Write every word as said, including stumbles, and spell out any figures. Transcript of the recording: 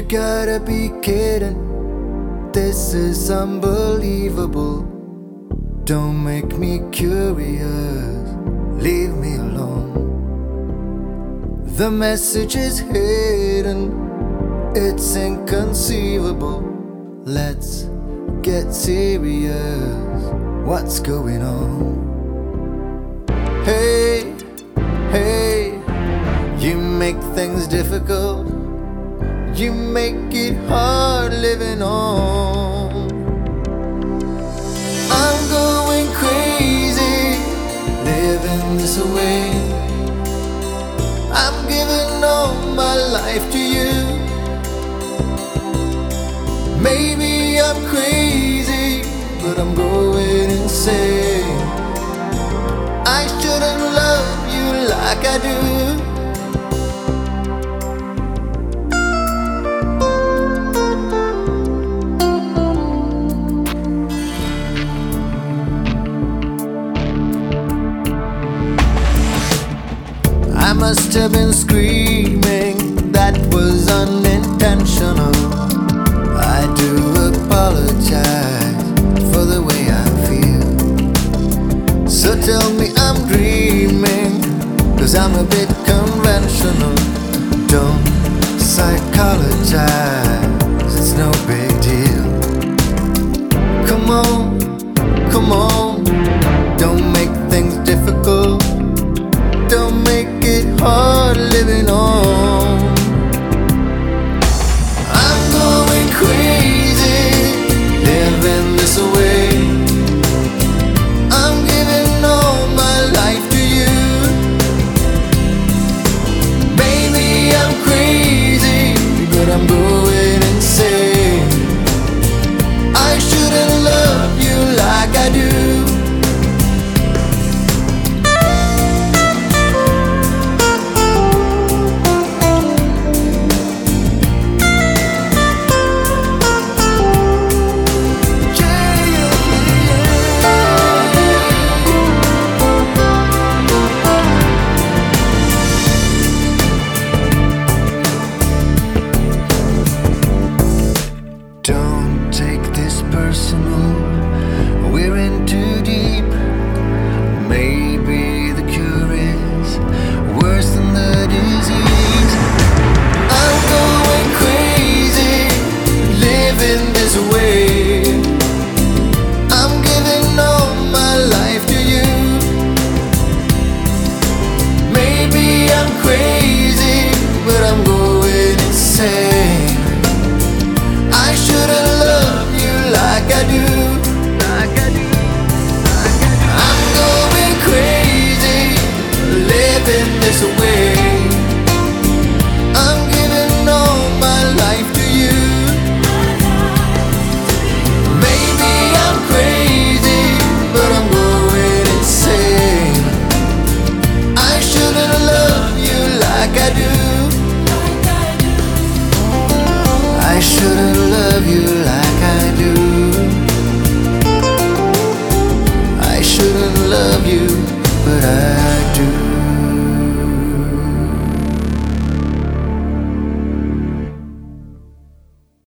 gotta be kidding. This is unbelievable. Don't make me curious, leave me alone. The message is hidden, it's inconceivable. Let's get serious, what's going on? Hey, hey, you make things difficult, you make it hard living on. I'm going crazy, living this way. I'm giving all my life to you. Maybe I'm crazy, but I'm going insane. I shouldn't love you like I do. I must have been screaming, that was unintentional. I do apologize for the way I feel. So tell me I'm dreaming, cause I'm a bit conventional. Don't psychologize, it's no big deal. Come on, come on, don't make things difficult. Don't make it hard living on. I'm going crazy, living this way. I'm giving all my life to you. Maybe I'm crazy, but I'm going